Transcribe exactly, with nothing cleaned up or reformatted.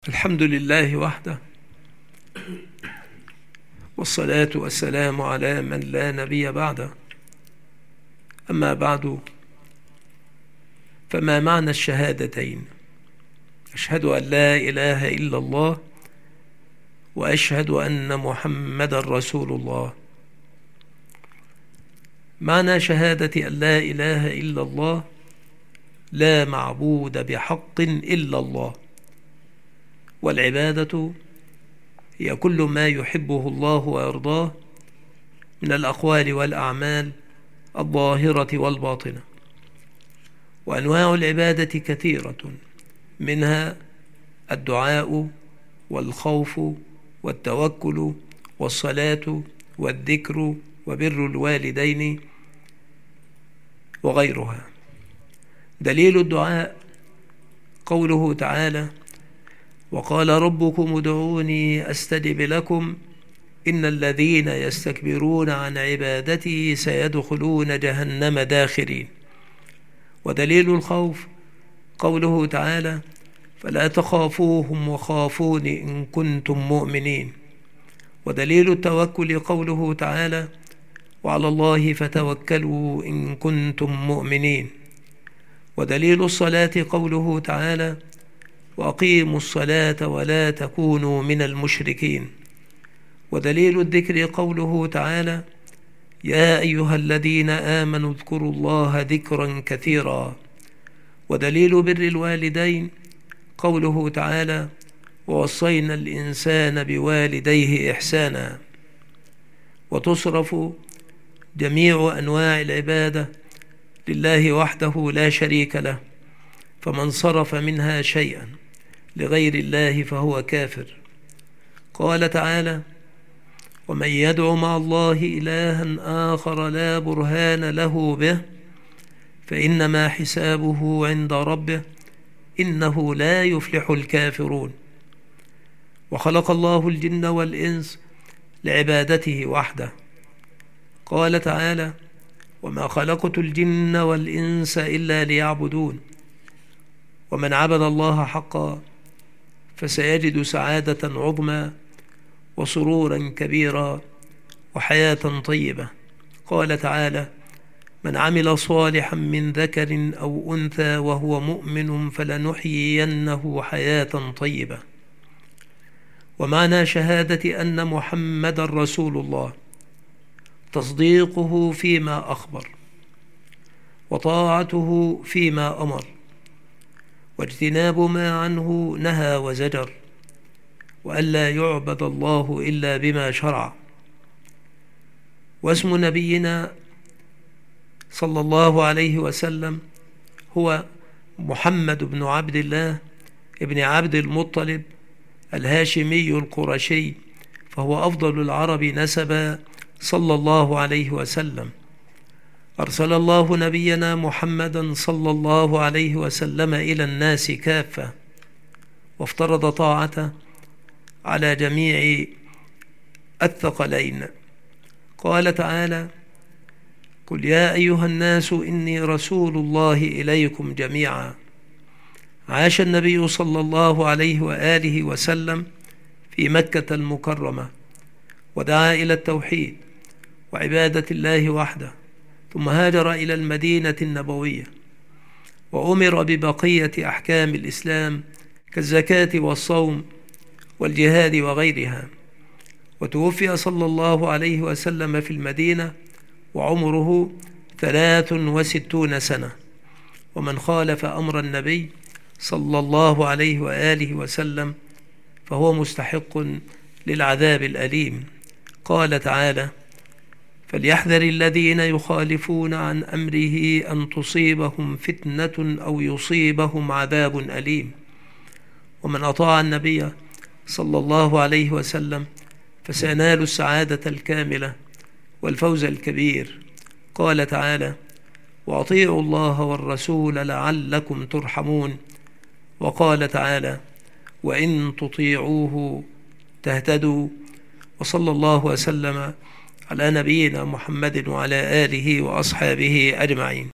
الحمد لله وحده، والصلاة والسلام على من لا نبي بعده. أما بعد، فما معنى الشهادتين؟ أشهد أن لا إله إلا الله وأشهد أن محمدا رسول الله. معنى شهادة أن لا إله إلا الله: لا معبود بحق إلا الله، والعبادة هي كل ما يحبه الله ويرضاه من الأقوال والأعمال الظاهرة والباطنة. وأنواع العبادة كثيرة، منها الدعاء والخوف والتوكل والصلاة والذكر وبر الوالدين وغيرها. دليل الدعاء قوله تعالى: وقال ربكم ادعوني أستجب لكم إن الذين يستكبرون عن عبادتي سيدخلون جهنم داخرين. ودليل الخوف قوله تعالى: فلا تخافوهم وخافون إن كنتم مؤمنين. ودليل التوكل قوله تعالى: وعلى الله فتوكلوا إن كنتم مؤمنين. ودليل الصلاة قوله تعالى: وأقيموا الصلاة ولا تكونوا من المشركين. ودليل الذكر قوله تعالى: يا أيها الذين آمنوا اذكروا الله ذكرا كثيرا. ودليل بر الوالدين قوله تعالى: ووصينا الإنسان بوالديه إحسانا. وتصرف جميع أنواع العبادة لله وحده لا شريك له، فمن صرف منها شيئا لغير الله فهو كافر. قال تعالى: ومن يدع مع الله إلها آخر لا برهان له به فإنما حسابه عند ربه إنه لا يفلح الكافرون. وخلق الله الجن والإنس لعبادته وحده. قال تعالى: وما خلقت الجن والإنس إلا ليعبدون. ومن عبد الله حقا فسيجد سعادة عظمى وسرورا كبيرا وحياة طيبة. قال تعالى: من عمل صالحا من ذكر أو أنثى وهو مؤمن فلنحيينه حياة طيبة. ومعنى شهادة أن محمدا رسول الله: تصديقه فيما أخبر، وطاعته فيما أمر، واجتناب ما عنه نهى وزجر، وألا يعبد الله إلا بما شرع. واسم نبينا صلى الله عليه وسلم هو محمد بن عبد الله ابن عبد المطلب الهاشمي القرشي، فهو أفضل العرب نسبا صلى الله عليه وسلم. أرسل الله نبينا محمدا صلى الله عليه وسلم إلى الناس كافة، وافترض طاعته على جميع الثقلين. قال تعالى: قل يا أيها الناس إني رسول الله إليكم جميعا. عاش النبي صلى الله عليه وآله وسلم في مكة المكرمة، ودعا إلى التوحيد وعبادة الله وحده، ثم هاجر إلى المدينة النبوية، وأمر ببقية أحكام الإسلام كالزكاة والصوم والجهاد وغيرها. وتوفي صلى الله عليه وسلم في المدينة وعمره ثلاث وستون سنة. ومن خالف أمر النبي صلى الله عليه وآله وسلم فهو مستحق للعذاب الأليم. قال تعالى: فليحذر الذين يخالفون عن أمره أن تصيبهم فتنة أو يصيبهم عذاب أليم. ومن أطاع النبي صلى الله عليه وسلم فسينال السعادة الكاملة والفوز الكبير. قال تعالى: وأطيعوا الله والرسول لعلكم ترحمون. وقال تعالى: وإن تطيعوه تهتدوا. وصلى الله وسلم على نبينا محمد وعلى آله وأصحابه أجمعين.